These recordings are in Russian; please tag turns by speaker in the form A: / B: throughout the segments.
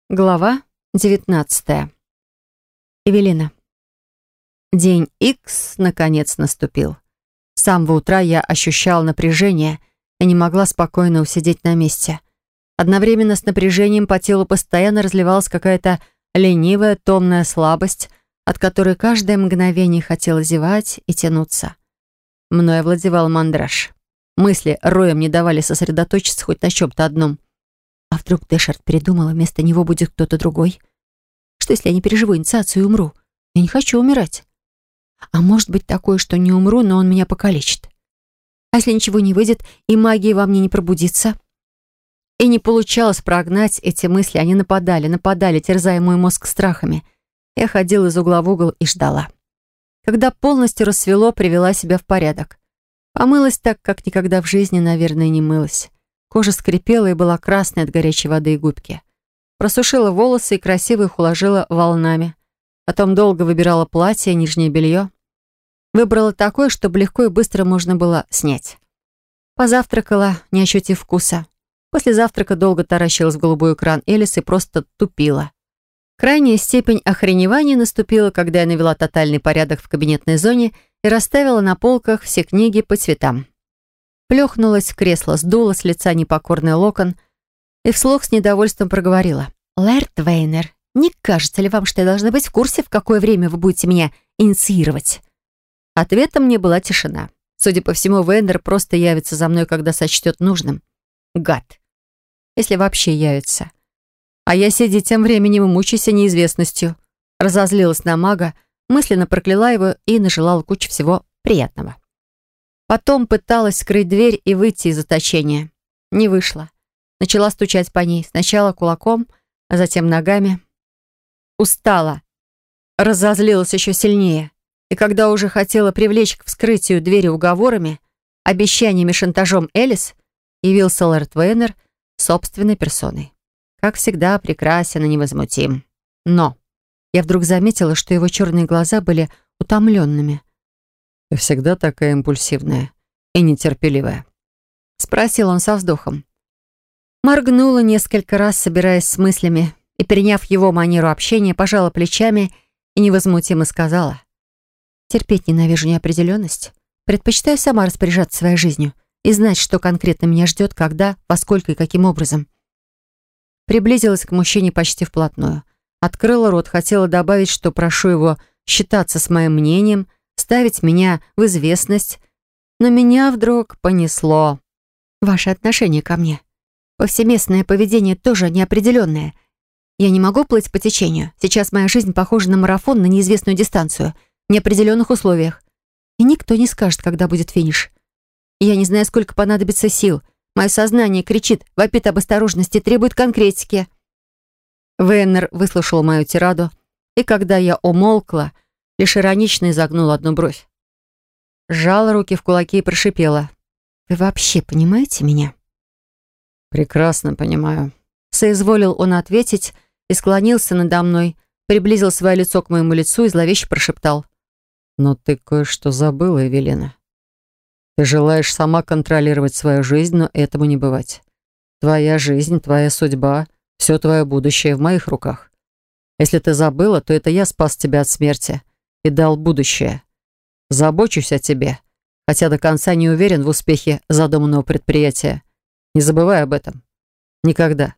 A: Глава 19. Эвелина. День Икс наконец наступил. С самого утра я ощущала напряжение и не могла спокойно усидеть на месте. Одновременно с напряжением по телу постоянно разливалась какая-то ленивая, томная слабость, от которой каждое мгновение хотело зевать и тянуться. Мною овладевал мандраж. Мысли роем не давали сосредоточиться хоть на чем-то одном. А вдруг Дэшард передумал, и вместо него будет кто-то другой? Что, если я не переживу инициацию и умру? Я не хочу умирать. А может быть такое, что не умру, но он меня покалечит? А если ничего не выйдет, и магия во мне не пробудится? И не получалось прогнать эти мысли. Они нападали, терзая мой мозг страхами. Я ходила из угла в угол и ждала. Когда полностью рассвело, привела себя в порядок. Помылась так, как никогда в жизни, наверное, не мылась. Кожа скрипела и была красной от горячей воды и губки. Просушила волосы и красиво их уложила волнами. Потом долго выбирала платье и нижнее белье. Выбрала такое, чтобы легко и быстро можно было снять. Позавтракала, не ощутив вкуса. После завтрака долго таращилась в голубой экран Элис и просто тупила. Крайняя степень охреневания наступила, когда я навела тотальный порядок в кабинетной зоне и расставила на полках все книги по цветам. Плюхнулась в кресло, сдула с лица непокорный локон и вслух с недовольством проговорила. «Лэрд Вейнер, не кажется ли вам, что я должна быть в курсе, в какое время вы будете меня инициировать?» Ответом мне была тишина. Судя по всему, Вейнер просто явится за мной, когда сочтет нужным. Гад. Если вообще явится. А я, сидя тем временем, мучаюсь неизвестностью. Разозлилась на мага, мысленно прокляла его и нажелала кучу всего приятного. Потом пыталась скрыть дверь и выйти из заточения. Не вышло. Начала стучать по ней. Сначала кулаком, а затем ногами. Устала. Разозлилась еще сильнее. И когда уже хотела привлечь к вскрытию двери уговорами, обещаниями, шантажом Элис, явился лорд Вейнер собственной персоной. Как всегда, прекрасен и невозмутим. Но я вдруг заметила, что его черные глаза были утомленными.
B: «Ты всегда такая импульсивная и нетерпеливая?»
A: — спросил он со вздохом. Моргнула несколько раз, собираясь с мыслями, и, переняв его манеру общения, пожала плечами и невозмутимо сказала: «Терпеть ненавижу неопределенность. Предпочитаю сама распоряжаться своей жизнью и знать, что конкретно меня ждет, когда, во сколько и каким образом». Приблизилась к мужчине почти вплотную. Открыла рот, хотела добавить, что прошу его считаться с моим мнением, ставить меня в известность, но меня вдруг понесло. Ваше отношение ко мне. Повсеместное поведение тоже неопределенное. Я не могу плыть по течению. Сейчас моя жизнь похожа на марафон на неизвестную дистанцию, в неопределенных условиях. И никто не скажет, когда будет финиш. Я не знаю, сколько понадобится сил. Мое сознание кричит, вопит об осторожности, требует конкретики. Вейнер выслушал мою тираду, и когда я умолкла, лишь иронично изогнула одну бровь. Сжала руки в кулаки и прошипела: «Вы вообще понимаете меня?»
B: «Прекрасно понимаю»,
A: — соизволил он ответить и склонился надо мной, приблизил свое лицо к моему лицу и зловеще прошептал:
B: «Но ты кое-что забыла, Эвелина. Ты желаешь сама контролировать свою жизнь, но этому не бывать. Твоя жизнь, твоя судьба, все твое будущее в моих руках. Если ты забыла, то это я спас тебя от смерти и дал будущее. Забочусь о тебе, хотя до конца не уверен в успехе задуманного предприятия. Не забывай об этом. Никогда».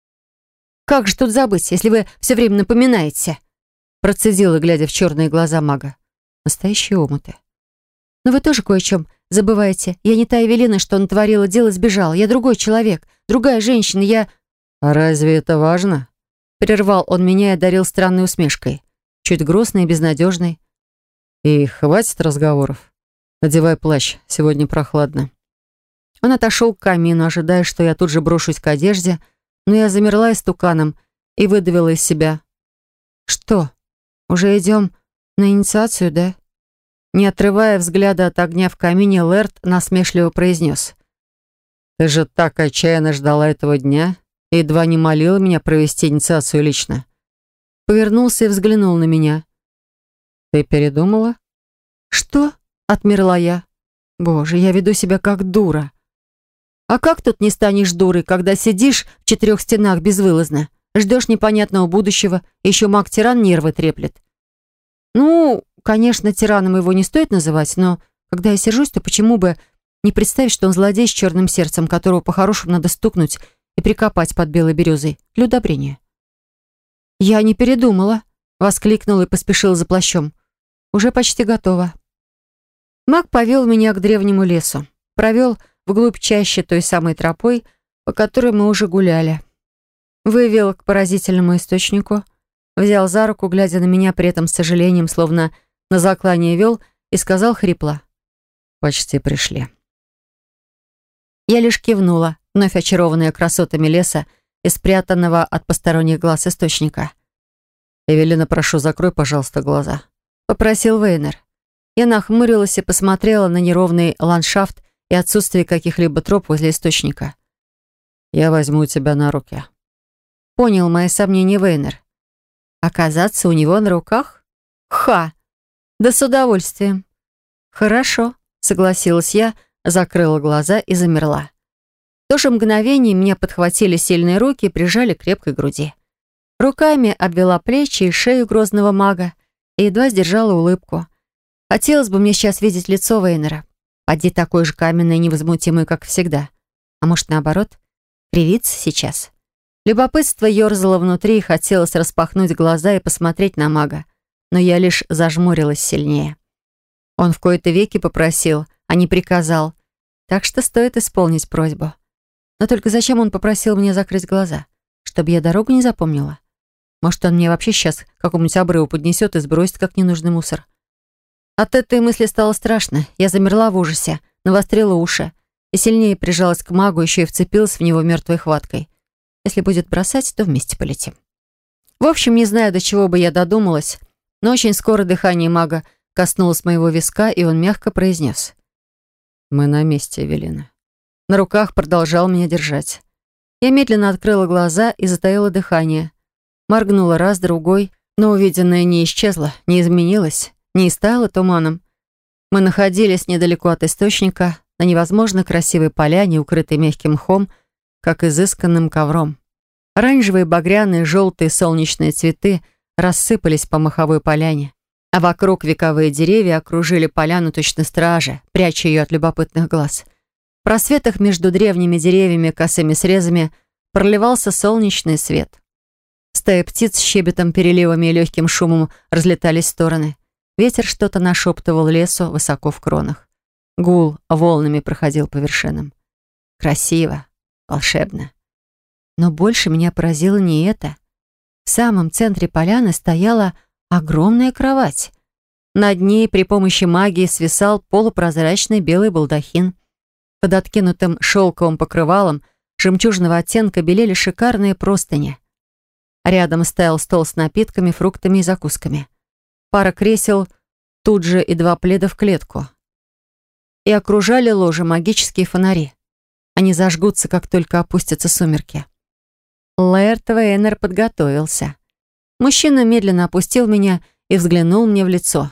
A: «Как же тут забыть, если вы все время напоминаете?» Процедила, глядя в черные глаза мага. Настоящие омуты. «Но вы тоже кое о чем забываете. Я не та Эвелина, что натворила дело, сбежала. Я другой человек, другая женщина, я...»
B: «А разве это важно?»
A: Прервал он меня и одарил странной усмешкой. Чуть грустной и безнадежной.
B: «И хватит разговоров. Надевай плащ, сегодня прохладно».
A: Он отошел к камину, ожидая, что я тут же брошусь к одежде, но я замерла истуканом и выдавила из себя: «Что, уже идем на инициацию, да?» Не отрывая взгляда от огня в камине, Лэрд насмешливо произнес:
B: «Ты же так отчаянно ждала этого дня и едва не молила меня провести инициацию лично».
A: Повернулся и взглянул на меня.
B: «Ты передумала?»
A: «Что?» — отмерла я. «Боже, я веду себя как дура». «А как тут не станешь дурой, когда сидишь в 4 стенах безвылазно? Ждешь непонятного будущего, и еще маг-тиран нервы треплет. Ну, конечно, тираном его не стоит называть, но когда я сержусь, то почему бы не представить, что он злодей с черным сердцем, которого по-хорошему надо стукнуть и прикопать под белой березой для удобрения? «Я не передумала», — воскликнула и поспешила за плащом. «Уже почти готова». Маг повел меня к древнему лесу. Провел вглубь чаще той самой тропой, по которой мы уже гуляли. Вывел к поразительному источнику, взял за руку, глядя на меня при этом с сожалением, словно на заклание вел, и сказал хрипло: «Почти пришли». Я лишь кивнула, вновь очарованная красотами леса и спрятанного от посторонних глаз источника. «Эвелина, прошу, закрой, пожалуйста, глаза», — попросил Вейнер. Я нахмурилась и посмотрела на неровный ландшафт и отсутствие каких-либо троп возле источника. «Я возьму тебя на руки». Понял мои сомнения Вейнер. Оказаться у него на руках? Ха! Да с удовольствием. «Хорошо», — согласилась я, закрыла глаза и замерла. В то же мгновение меня подхватили сильные руки и прижали к крепкой груди. Руками обвела плечи и шею грозного мага и едва сдержала улыбку. Хотелось бы мне сейчас видеть лицо Вейнера. Поди такой же каменный и невозмутимый, как всегда. А может, наоборот, кривиться сейчас. Любопытство ерзало внутри и хотелось распахнуть глаза и посмотреть на мага. Но я лишь зажмурилась сильнее. Он в кои-то веки попросил, а не приказал. Так что стоит исполнить просьбу. Но только зачем он попросил меня закрыть глаза? Чтобы я дорогу не запомнила? Может, он мне вообще сейчас к какому-нибудь обрыву поднесет и сбросит, как ненужный мусор? От этой мысли стало страшно. Я замерла в ужасе, навострила уши и сильнее прижалась к магу, еще и вцепилась в него мертвой хваткой. Если будет бросать, то вместе полетим. В общем, не знаю, до чего бы я додумалась, но очень скоро дыхание мага коснулось моего виска, и он мягко произнес: «Мы на месте, Эвелина». На руках продолжал меня держать. Я медленно открыла глаза и затаила дыхание. Моргнула раз, другой, но увиденное не исчезло, не изменилось, не истаяло туманом. Мы находились недалеко от источника, на невозможно красивой поляне, укрытой мягким мхом, как изысканным ковром. Оранжевые, багряные, желтые солнечные цветы рассыпались по маховой поляне, а вокруг вековые деревья окружили поляну точно стражи, пряча ее от любопытных глаз. В просветах между древними деревьями косыми срезами проливался солнечный свет. Стаи птиц с щебетом, переливами и легким шумом разлетались в стороны. Ветер что-то нашептывал лесу высоко в кронах. Гул волнами проходил по вершинам. Красиво, волшебно. Но больше меня поразило не это. В самом центре поляны стояла огромная кровать. Над ней при помощи магии свисал полупрозрачный белый балдахин. Под откинутым шелковым покрывалом жемчужного оттенка белели шикарные простыни. Рядом стоял стол с напитками, фруктами и закусками. Пара кресел, тут же и 2 пледа в клетку. И окружали ложе магические фонари. Они зажгутся, как только опустятся сумерки. Лэрд Вейнер подготовился. Мужчина медленно опустил меня и взглянул мне в лицо.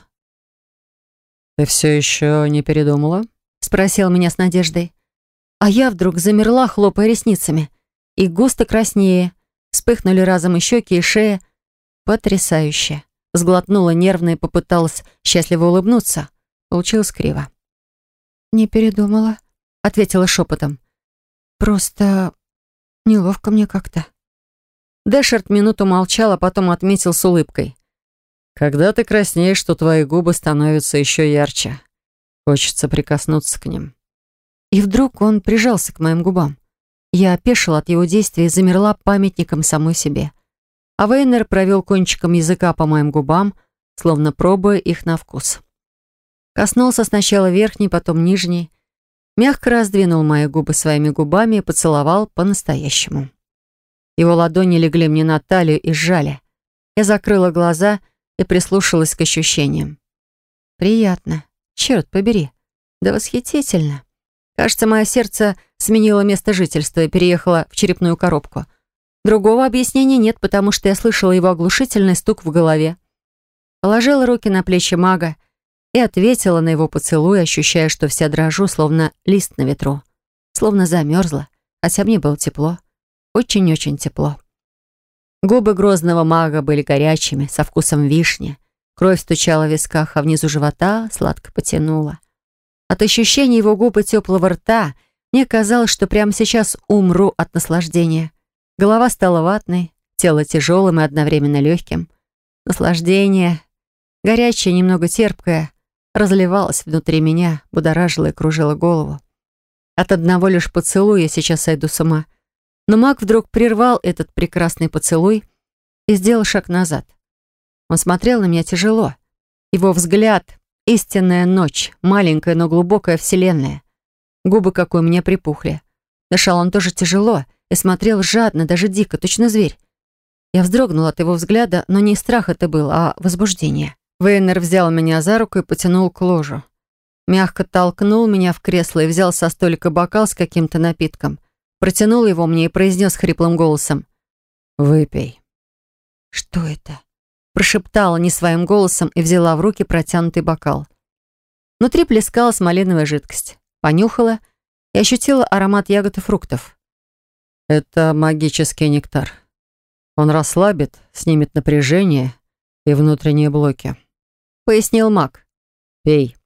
B: «Ты все еще не передумала?»
A: — спросил меня с надеждой. А я вдруг замерла, хлопая ресницами. И густо краснее. Вспыхнули разом и щеки, и шея. Потрясающе. Сглотнула нервно и попыталась счастливо улыбнуться. Получилось криво. «Не передумала», — ответила шепотом. «Просто неловко мне как-то». Дэшард минуту молчал, а потом отметил с улыбкой.
B: «Когда ты краснеешь, то твои губы становятся еще ярче. Хочется прикоснуться к ним».
A: И вдруг он прижался к моим губам. Я опешила от его действия и замерла памятником самой себе. А Вейнер провел кончиком языка по моим губам, словно пробуя их на вкус. Коснулся сначала верхней, потом нижней, мягко раздвинул мои губы своими губами и поцеловал по-настоящему. Его ладони легли мне на талию и сжали. Я закрыла глаза и прислушалась к ощущениям. Приятно. Черт побери. Да восхитительно. Кажется, мое сердце сменило место жительства и переехало в черепную коробку. Другого объяснения нет, потому что я слышала его оглушительный стук в голове. Положила руки на плечи мага и ответила на его поцелуй, ощущая, что вся дрожу, словно лист на ветру. Словно замерзла, хотя мне было тепло. Очень-очень тепло. Губы грозного мага были горячими, со вкусом вишни. Кровь стучала в висках, а внизу живота сладко потянула. От ощущения его губ и теплого рта мне казалось, что прямо сейчас умру от наслаждения. Голова стала ватной, тело тяжелым и одновременно легким. Наслаждение, горячее, немного терпкое, разливалось внутри меня, будоражило и кружило голову. От одного лишь поцелуя я сейчас сойду с ума. Но маг вдруг прервал этот прекрасный поцелуй и сделал шаг назад. Он смотрел на меня тяжело. Его взгляд — истинная ночь, маленькая, но глубокая вселенная. Губы, как у меня, припухли. Дышал он тоже тяжело и смотрел жадно, даже дико, точно зверь. Я вздрогнула от его взгляда, но не страх это был, а возбуждение. Вейнер взял меня за руку и потянул к ложу. Мягко толкнул меня в кресло и взял со столика бокал с каким-то напитком. Протянул его мне и произнес хриплым голосом: «Выпей». «Что это?» Прошептала не своим голосом и взяла в руки протянутый бокал. Внутри плескалась малиновая жидкость. Понюхала и ощутила аромат ягод и фруктов.
B: «Это магический нектар. Он расслабит, снимет напряжение и внутренние блоки», —
A: пояснил маг.
B: «Пей».